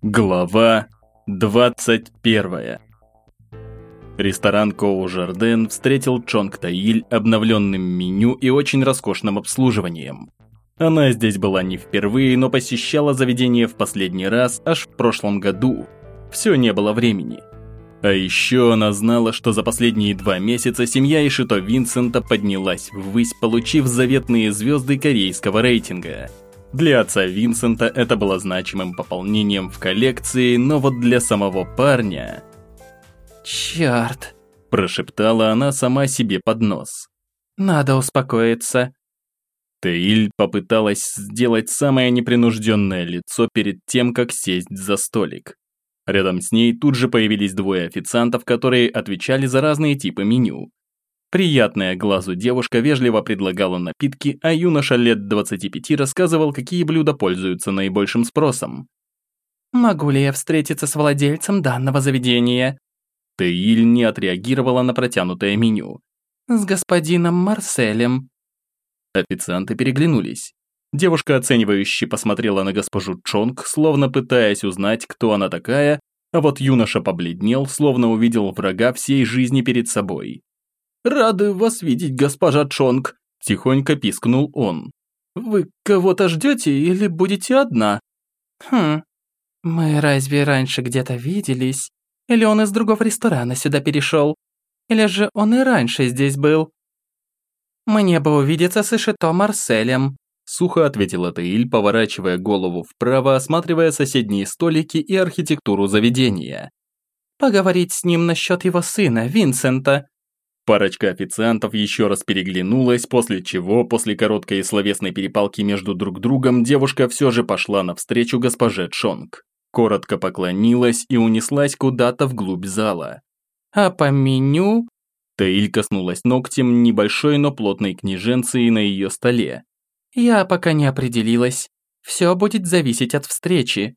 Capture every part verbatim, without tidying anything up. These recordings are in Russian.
Глава двадцать первая. Ресторан Коу Жарден встретил Чонг Таиль обновленным меню и очень роскошным обслуживанием. Она здесь была не впервые, но посещала заведение в последний раз аж в прошлом году. Все не было времени. А еще она знала, что за последние два месяца семья Ишито Винсента поднялась ввысь, получив заветные звезды корейского рейтинга. Для отца Винсента это было значимым пополнением в коллекции, но вот для самого парня... «Черт!» – прошептала она сама себе под нос. «Надо успокоиться». Таиль попыталась сделать самое непринужденное лицо перед тем, как сесть за столик. Рядом с ней тут же появились двое официантов, которые отвечали за разные типы меню. Приятная глазу девушка вежливо предлагала напитки, а юноша лет двадцати пяти рассказывал, какие блюда пользуются наибольшим спросом. «Могу ли я встретиться с владельцем данного заведения?» Таиль не отреагировала на протянутое меню. «С господином Марселем». Официанты переглянулись. Девушка оценивающе посмотрела на госпожу Чонг, словно пытаясь узнать, кто она такая, а вот юноша побледнел, словно увидел врага всей жизни перед собой. «Рады вас видеть, госпожа Чонг», – тихонько пискнул он. «Вы кого-то ждете или будете одна?» «Хм, мы разве раньше где-то виделись? Или он из другого ресторана сюда перешел? Или же он и раньше здесь был?» «Мне бы увидеться с Ишито Марселем», – сухо ответила Таиль, поворачивая голову вправо, осматривая соседние столики и архитектуру заведения. «Поговорить с ним насчет его сына, Винсента». Парочка официантов еще раз переглянулась, после чего, после короткой словесной перепалки между друг другом, девушка все же пошла навстречу госпоже Чонг. Коротко поклонилась и унеслась куда-то вглубь зала. «А по меню?» Таиль коснулась ногтем небольшой, но плотной книженции на ее столе. «Я пока не определилась. Все будет зависеть от встречи».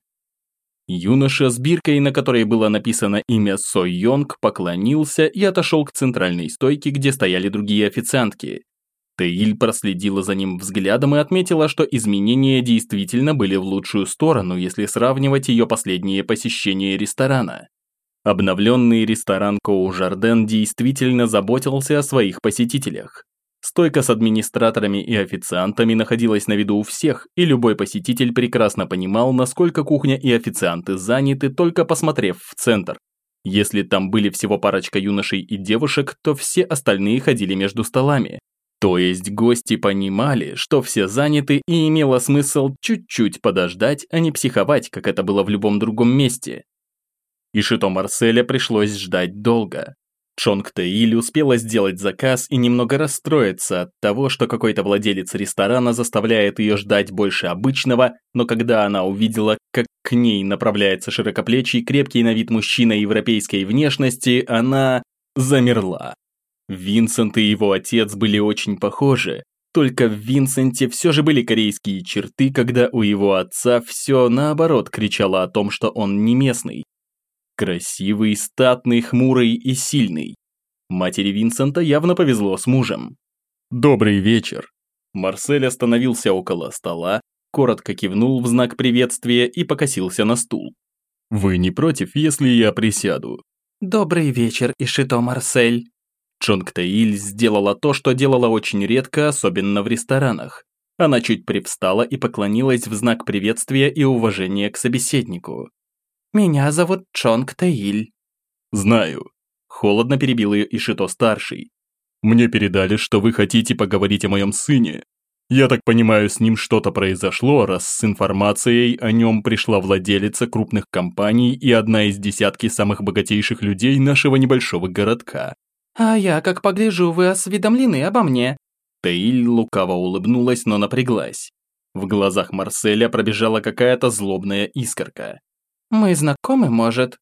Юноша с биркой, на которой было написано имя Со Йонг, поклонился и отошел к центральной стойке, где стояли другие официантки. Таиль проследила за ним взглядом и отметила, что изменения действительно были в лучшую сторону, если сравнивать ее последние посещения ресторана. Обновленный ресторан Коу Жарден действительно заботился о своих посетителях. Стойка с администраторами и официантами находилась на виду у всех, и любой посетитель прекрасно понимал, насколько кухня и официанты заняты, только посмотрев в центр. Если там были всего парочка юношей и девушек, то все остальные ходили между столами. То есть гости понимали, что все заняты, и имело смысл чуть-чуть подождать, а не психовать, как это было в любом другом месте. Ишито Марселя пришлось ждать долго. Чонг Таиль успела сделать заказ и немного расстроиться от того, что какой-то владелец ресторана заставляет ее ждать больше обычного, но когда она увидела, как к ней направляется широкоплечий, крепкий на вид мужчина европейской внешности, она замерла. Винсент и его отец были очень похожи, только в Винсенте все же были корейские черты, когда у его отца все наоборот кричало о том, что он не местный. Красивый, статный, хмурый и сильный. Матери Винсента явно повезло с мужем. «Добрый вечер». Марсель остановился около стола, коротко кивнул в знак приветствия и покосился на стул. «Вы не против, если я присяду?» «Добрый вечер, Ишито Марсель». Чонг Таиль сделала то, что делала очень редко, особенно в ресторанах. Она чуть привстала и поклонилась в знак приветствия и уважения к собеседнику. «Меня зовут Чонг Таиль». «Знаю», – холодно перебил ее Ишито-старший. «Мне передали, что вы хотите поговорить о моем сыне. Я так понимаю, с ним что-то произошло, раз с информацией о нем пришла владелица крупных компаний и одна из десятки самых богатейших людей нашего небольшого городка». «А я, как погляжу, вы осведомлены обо мне». Таиль лукаво улыбнулась, но напряглась. В глазах Марселя пробежала какая-то злобная искорка. «Мы знакомы, может?»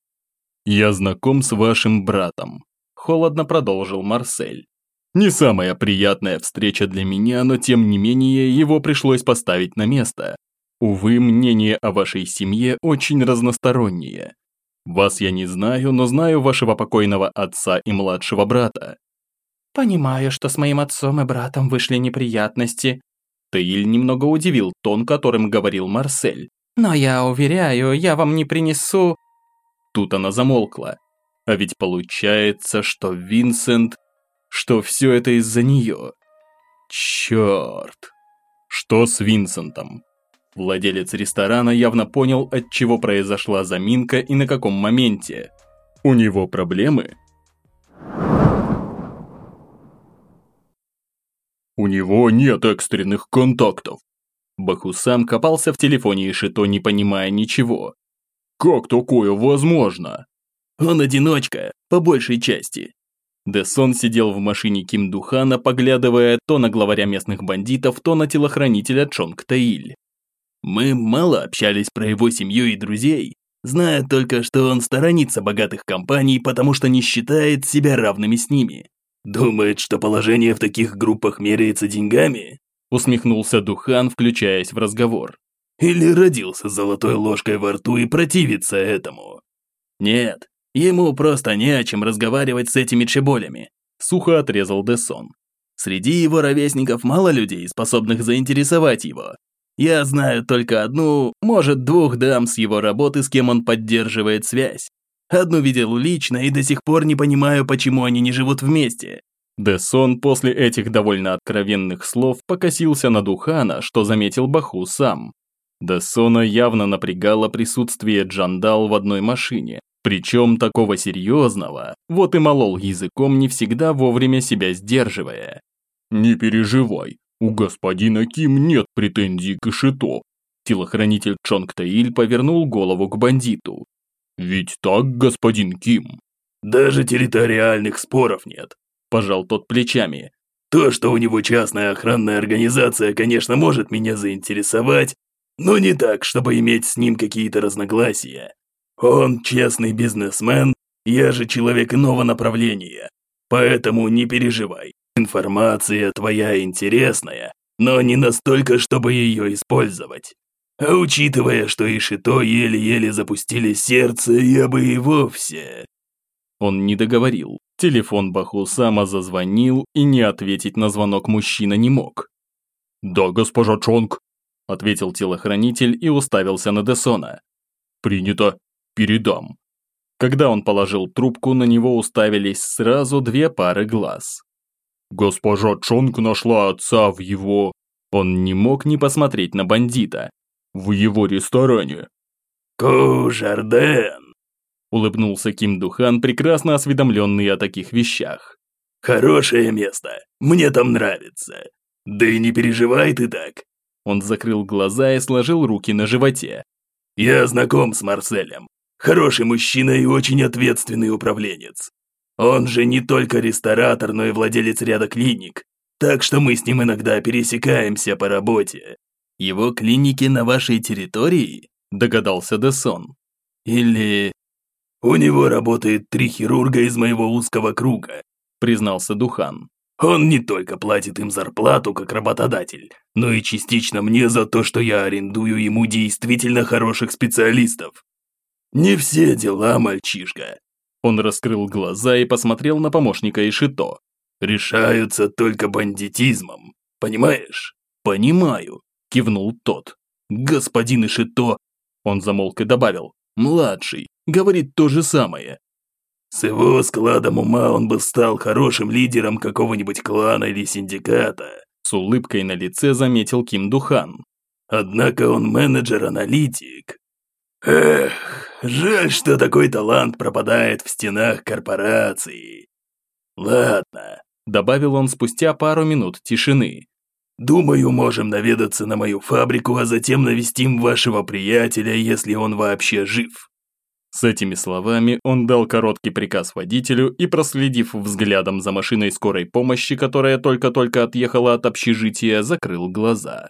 «Я знаком с вашим братом», – холодно продолжил Марсель. «Не самая приятная встреча для меня, но тем не менее его пришлось поставить на место. Увы, мнение о вашей семье очень разностороннее. Вас я не знаю, но знаю вашего покойного отца и младшего брата». «Понимаю, что с моим отцом и братом вышли неприятности». Таиль немного удивил тон, которым говорил Марсель. Но я уверяю, я вам не принесу...» Тут она замолкла. А ведь получается, что Винсент... что все это из-за нее. Черт. Что с Винсентом? Владелец ресторана явно понял, от чего произошла заминка и на каком моменте. У него проблемы? У него нет экстренных контактов. Бахусам копался в телефоне Ишито, не понимая ничего. Как такое возможно? Он одиночка, по большей части. Дэсон сидел в машине Ким Духана, поглядывая то на главаря местных бандитов, то на телохранителя Чонг Таиль. Мы мало общались про его семью и друзей, зная только, что он сторонится богатых компаний, потому что не считает себя равными с ними. Думает, что положение в таких группах меряется деньгами? Усмехнулся Духан, включаясь в разговор. Или родился с золотой ложкой во рту и противится этому? Нет, ему просто не о чем разговаривать с этими чеболями, сухо отрезал Дэсон. Среди его ровесников мало людей, способных заинтересовать его. Я знаю только одну, может, двух дам с его работы, с кем он поддерживает связь. Одну видел лично и до сих пор не понимаю, почему они не живут вместе. Дэсон после этих довольно откровенных слов покосился на Духана, что заметил Баху сам. Дэсона явно напрягало присутствие Джандал в одной машине, причем такого серьезного, вот и молол языком, не всегда вовремя себя сдерживая. «Не переживай, у господина Ким нет претензий к Ишито». Телохранитель Чонг Таиль повернул голову к бандиту. «Ведь так, господин Ким?» «Даже территориальных споров нет», – пожал тот плечами. «То, что у него частная охранная организация, конечно, может меня заинтересовать, но не так, чтобы иметь с ним какие-то разногласия. Он честный бизнесмен, я же человек иного направления, поэтому не переживай. Информация твоя интересная, но не настолько, чтобы ее использовать. А учитывая, что Ишито еле-еле запустили сердце, я бы и вовсе...» Он не договорил. Телефон Бахусама зазвонил, и не ответить на звонок мужчина не мог. «Да, госпожа Чонг», — ответил телохранитель и уставился на Дэсона. «Принято. Передам». Когда он положил трубку, на него уставились сразу две пары глаз. «Госпожа Чонг нашла отца в его...» Он не мог не посмотреть на бандита. «В его ресторане». «Кужарден», – улыбнулся Ким Духан, прекрасно осведомленный о таких вещах. «Хорошее место, мне там нравится. Да и не переживай ты так». Он закрыл глаза и сложил руки на животе. «Я знаком с Марселем. Хороший мужчина и очень ответственный управленец. Он же не только ресторатор, но и владелец ряда клиник, так что мы с ним иногда пересекаемся по работе». «Его клиники на вашей территории?» – догадался Дэсон. «Или...» «У него работает три хирурга из моего узкого круга», – признался Духан. «Он не только платит им зарплату как работодатель, но и частично мне за то, что я арендую ему действительно хороших специалистов. Не все дела, мальчишка». Он раскрыл глаза и посмотрел на помощника Ишито. «Решаются только бандитизмом, понимаешь?» «Понимаю», – кивнул тот. «Господин Ишито», – он замолк и добавил, – «младший, говорит то же самое». «С его складом ума он бы стал хорошим лидером какого-нибудь клана или синдиката», – с улыбкой на лице заметил Ким Духан. «Однако он менеджер-аналитик. Эх, жаль, что такой талант пропадает в стенах корпорации. Ладно», – добавил он спустя пару минут тишины. «Думаю, можем наведаться на мою фабрику, а затем навестим вашего приятеля, если он вообще жив». С этими словами он дал короткий приказ водителю и, проследив взглядом за машиной скорой помощи, которая только-только отъехала от общежития, закрыл глаза.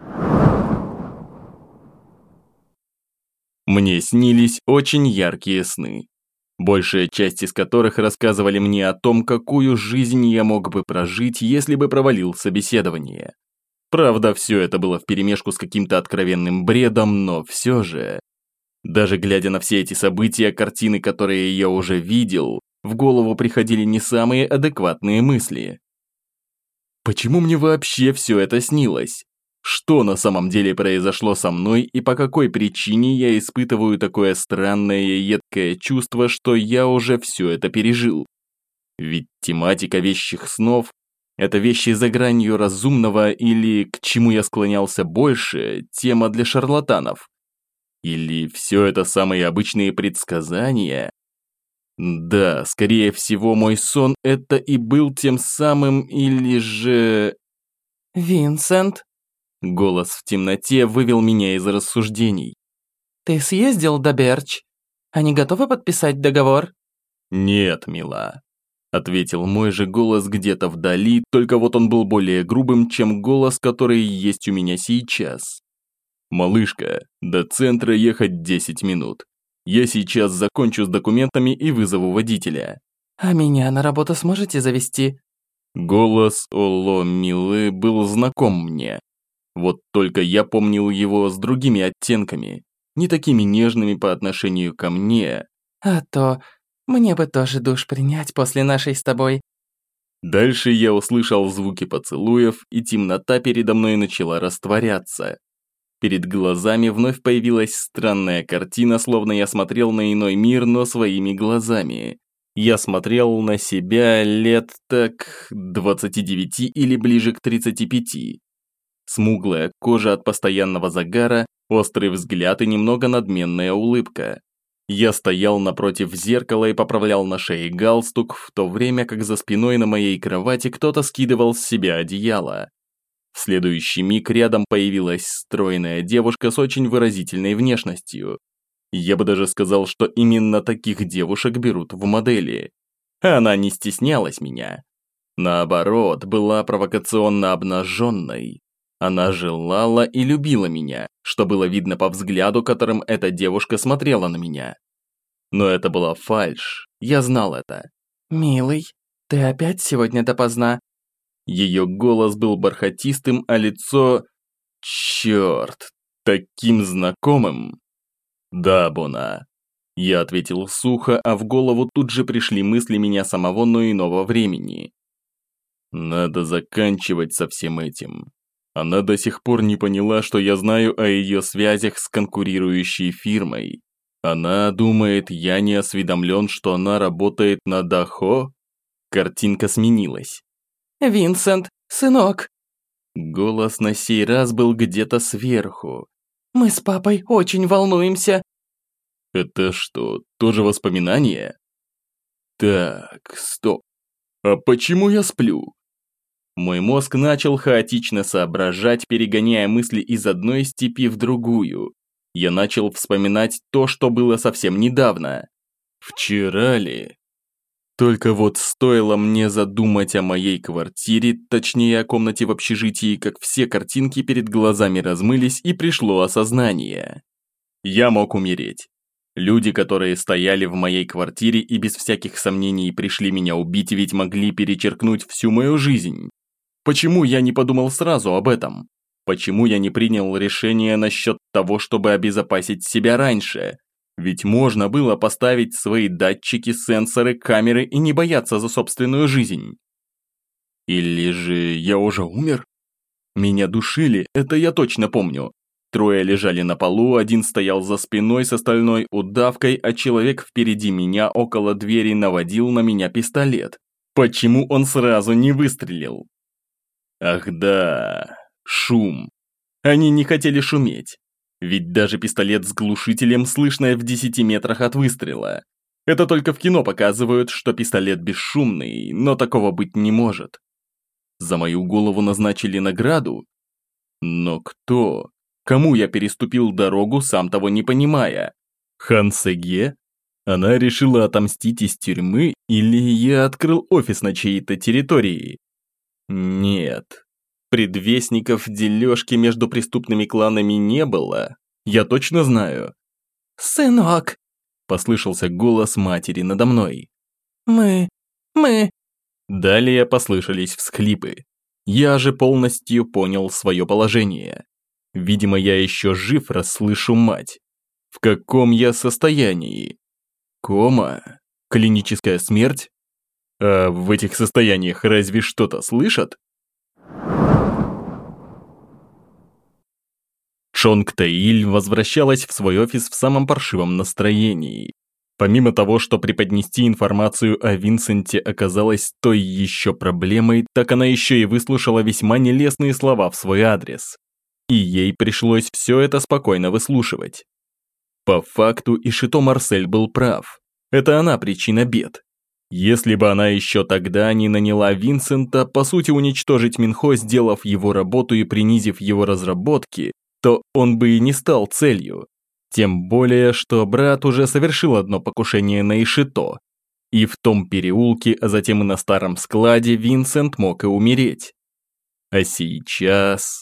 Мне снились очень яркие сны, большая часть из которых рассказывали мне о том, какую жизнь я мог бы прожить, если бы провалил собеседование. Правда, все это было вперемешку с каким-то откровенным бредом, но все же... Даже глядя на все эти события, картины, которые я уже видел, в голову приходили не самые адекватные мысли. Почему мне вообще все это снилось? Что на самом деле произошло со мной и по какой причине я испытываю такое странное и едкое чувство, что я уже все это пережил? Ведь тематика вещих снов – это вещи за гранью разумного или, к чему я склонялся больше, тема для шарлатанов. Или все это самые обычные предсказания? Да, скорее всего, мой сон – это и был тем самым, или же… «Винсент, Голос в темноте вывел меня из рассуждений. ты съездил до Берч? Они готовы подписать договор?» «Нет, мила», – ответил мой же голос где-то вдали, только вот он был более грубым, чем голос, который есть у меня сейчас. «Малышка, до центра ехать десять минут. Я сейчас закончу с документами и вызову водителя». «А меня на работу сможете завести?» Голос Оло Милы был знаком мне. Вот только я помнил его с другими оттенками, не такими нежными по отношению ко мне. «А то мне бы тоже душ принять после нашей с тобой». Дальше я услышал звуки поцелуев, и темнота передо мной начала растворяться. Перед глазами вновь появилась странная картина, словно я смотрел на иной мир, но своими глазами. Я смотрел на себя лет так двадцати девяти или ближе к тридцати пяти. Смуглая кожа от постоянного загара, острый взгляд и немного надменная улыбка. Я стоял напротив зеркала и поправлял на шее галстук, в то время как за спиной на моей кровати кто-то скидывал с себя одеяло. В следующий миг рядом появилась стройная девушка с очень выразительной внешностью. Я бы даже сказал, что именно таких девушек берут в модели. Она не стеснялась меня. Наоборот, была провокационно обнаженной. Она желала и любила меня, что было видно по взгляду, которым эта девушка смотрела на меня. Но это была фальшь, я знал это. «Милый, ты опять сегодня допоздна?» Ее голос был бархатистым, а лицо… Черт, таким знакомым. «Да, Бона». Я ответил сухо, а в голову тут же пришли мысли меня самого, но иного времени. Надо заканчивать со всем этим. Она до сих пор не поняла, что я знаю о ее связях с конкурирующей фирмой. Она думает, я не осведомлен, что она работает на Дахо? Картинка сменилась. «Винсент, сынок!» Голос на сей раз был где-то сверху. «Мы с папой очень волнуемся!» Это что, тоже воспоминание? Так, стоп. А почему я сплю? Мой мозг начал хаотично соображать, перегоняя мысли из одной степи в другую. Я начал вспоминать то, что было совсем недавно. Вчера ли? Только вот стоило мне задумать о моей квартире, точнее о комнате в общежитии, как все картинки перед глазами размылись и пришло осознание. Я мог умереть. Люди, которые стояли в моей квартире и без всяких сомнений пришли меня убить, ведь могли перечеркнуть всю мою жизнь. Почему я не подумал сразу об этом? Почему я не принял решение насчет того, чтобы обезопасить себя раньше? Ведь можно было поставить свои датчики, сенсоры, камеры и не бояться за собственную жизнь. Или же я уже умер? Меня душили, это я точно помню. Трое лежали на полу, один стоял за спиной с остальной удавкой, а человек впереди меня около двери наводил на меня пистолет. Почему он сразу не выстрелил? Ах да, шум. Они не хотели шуметь. Ведь даже пистолет с глушителем слышно в десяти метрах от выстрела. Это только в кино показывают, что пистолет бесшумный, но такого быть не может. За мою голову назначили награду? Но кто? Кому я переступил дорогу, сам того не понимая? Хан Сеге? Она решила отомстить из тюрьмы, или я открыл офис на чьей-то территории? Нет. Предвестников дележки между преступными кланами не было. Я точно знаю. «Сынок!» – послышался голос матери надо мной. «Мы... мы...» Далее послышались всхлипы. Я же полностью понял свое положение. Видимо, я еще жив, раз слышу мать. В каком я состоянии? Кома? Клиническая смерть? А в этих состояниях разве что-то слышат? Чонг Тэиль возвращалась в свой офис в самом паршивом настроении. Помимо того, что преподнести информацию о Винсенте оказалось той еще проблемой, так она еще и выслушала весьма нелестные слова в свой адрес. И ей пришлось все это спокойно выслушивать. По факту Ишито Марсель был прав. Это она причина бед. Если бы она еще тогда не наняла Винсента, по сути уничтожить Минхо, сделав его работу и принизив его разработки, то он бы и не стал целью. Тем более, что брат уже совершил одно покушение на Ишито. И в том переулке, а затем и на старом складе Винсент мог и умереть. А сейчас...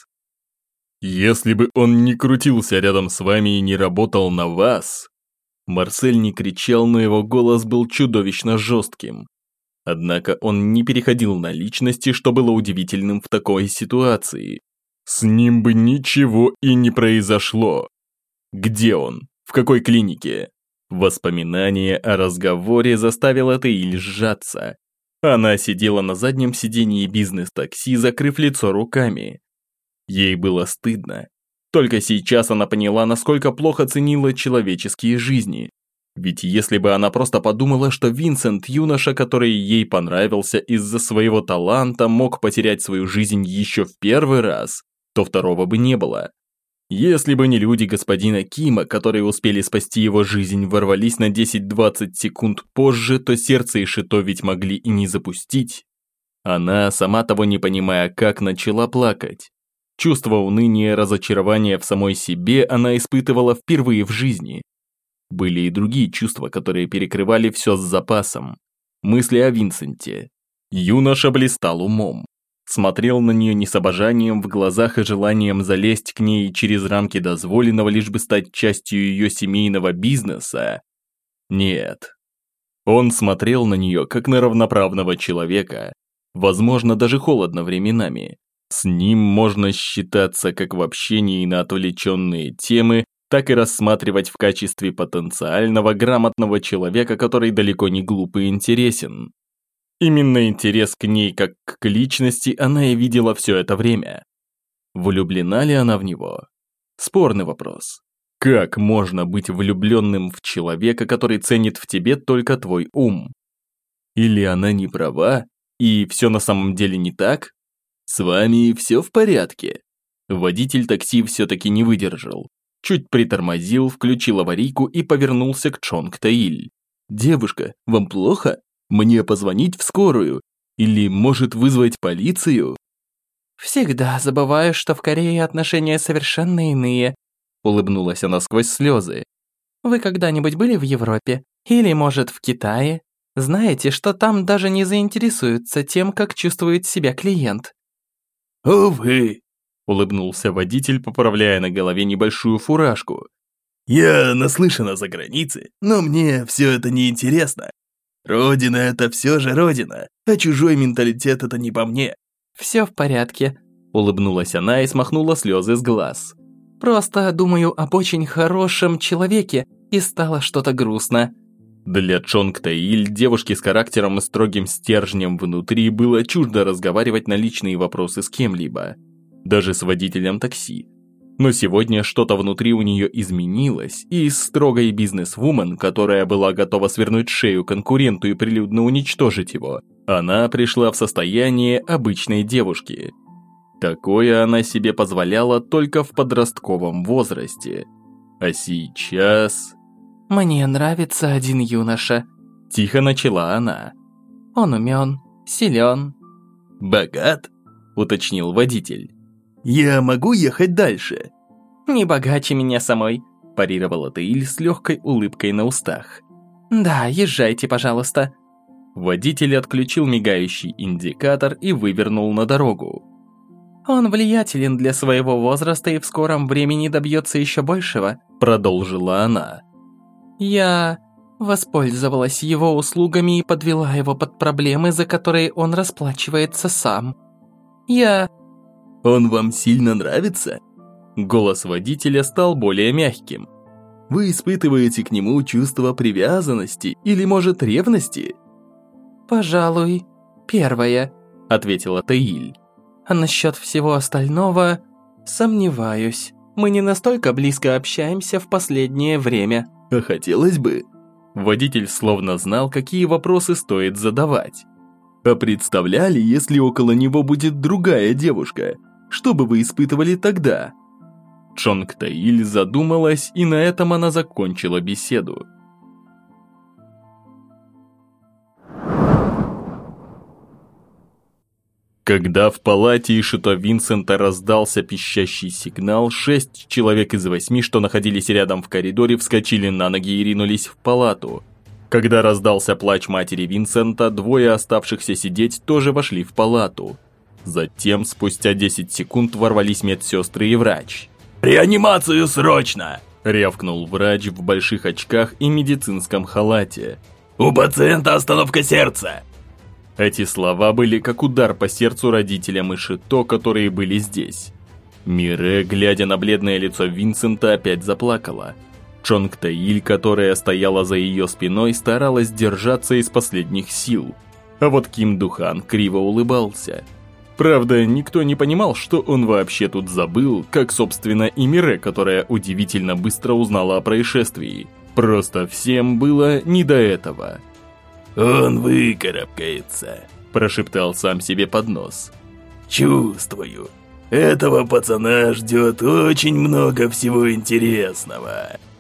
Если бы он не крутился рядом с вами и не работал на вас... Марсель не кричал, но его голос был чудовищно жестким. Однако он не переходил на личности, что было удивительным в такой ситуации. С ним бы ничего и не произошло. Где он? В какой клинике? Воспоминание о разговоре заставило Тэиль сжаться. Она сидела на заднем сидении бизнес-такси, закрыв лицо руками. Ей было стыдно. Только сейчас она поняла, насколько плохо ценила человеческие жизни. Ведь если бы она просто подумала, что Винсент, юноша, который ей понравился из-за своего таланта, мог потерять свою жизнь еще в первый раз, то второго бы не было. Если бы не люди господина Кима, которые успели спасти его жизнь, ворвались на десять-двадцать секунд позже, то сердце Ишито ведь могли и не запустить. Она, сама того не понимая как, начала плакать. Чувство уныния, разочарования в самой себе она испытывала впервые в жизни. Были и другие чувства, которые перекрывали все с запасом. Мысли о Винсенте. Юноша блистал умом. Смотрел на нее не с обожанием в глазах и желанием залезть к ней через рамки дозволенного, лишь бы стать частью ее семейного бизнеса. Нет. Он смотрел на нее, как на равноправного человека. Возможно, даже холодно временами. С ним можно считаться как в общении на отвлеченные темы, так и рассматривать в качестве потенциального грамотного человека, который далеко не глуп и интересен. Именно интерес к ней как к личности она и видела все это время. Влюблена ли она в него? Спорный вопрос. Как можно быть влюбленным в человека, который ценит в тебе только твой ум? Или она не права, и все на самом деле не так? «С вами все в порядке?» Водитель такси все-таки не выдержал. Чуть притормозил, включил аварийку и повернулся к Чонг Тэиль. «Девушка, вам плохо? Мне позвонить в скорую? Или, может, вызвать полицию?» «Всегда забываю, что в Корее отношения совершенно иные», улыбнулась она сквозь слезы. «Вы когда-нибудь были в Европе? Или, может, в Китае? Знаете, что там даже не заинтересуются тем, как чувствует себя клиент?» «Увы», – улыбнулся водитель, поправляя на голове небольшую фуражку. «Я наслышан о загранице, но мне все это не интересно. Родина – это все же родина, а чужой менталитет – это не по мне». «Все в порядке», – улыбнулась она и смахнула слезы с глаз. «Просто думаю об очень хорошем человеке, и стало что-то грустно». Для Чонг Тэиль, девушки с характером и строгим стержнем внутри, было чуждо разговаривать на личные вопросы с кем-либо. Даже с водителем такси. Но сегодня что-то внутри у нее изменилось, и из строгой бизнес-вумен, которая была готова свернуть шею конкуренту и прилюдно уничтожить его, она пришла в состояние обычной девушки. Такое она себе позволяла только в подростковом возрасте. А сейчас... «Мне нравится один юноша», – тихо начала она. «Он умен, силен». «Богат?» – уточнил водитель. «Я могу ехать дальше?» «Не богаче меня самой», – парировала Тэиль с легкой улыбкой на устах. «Да, езжайте, пожалуйста». Водитель отключил мигающий индикатор и вывернул на дорогу. «Он влиятелен для своего возраста и в скором времени добьется еще большего», – продолжила она. «Я воспользовалась его услугами и подвела его под проблемы, за которые он расплачивается сам. Я...» «Он вам сильно нравится?» Голос водителя стал более мягким. «Вы испытываете к нему чувство привязанности или, может, ревности?» «Пожалуй, первое», – ответила Тэиль. «А насчет всего остального сомневаюсь». Мы не настолько близко общаемся в последнее время. А хотелось бы. Водитель словно знал, какие вопросы стоит задавать. А представляли, если около него будет другая девушка? Что бы вы испытывали тогда? Чонг Таиль задумалась, и на этом она закончила беседу. Когда в палате Ишито Винсента раздался пищащий сигнал, шесть человек из восьми, что находились рядом в коридоре, вскочили на ноги и ринулись в палату. Когда раздался плач матери Винсента, двое оставшихся сидеть тоже вошли в палату. Затем, спустя десять секунд, ворвались медсестры и врач. «Реанимацию срочно!» – рявкнул врач в больших очках и медицинском халате. «У пациента остановка сердца!» Эти слова были как удар по сердцу родителям Ишито, которые были здесь. Мире, глядя на бледное лицо Винсента, опять заплакала. Чонг Таиль, которая стояла за ее спиной, старалась держаться из последних сил. А вот Ким Духан криво улыбался. Правда, никто не понимал, что он вообще тут забыл, как, собственно, и Мире, которая удивительно быстро узнала о происшествии. Просто всем было не до этого. «Он выкарабкается», – прошептал сам себе под нос. «Чувствую, этого пацана ждет очень много всего интересного».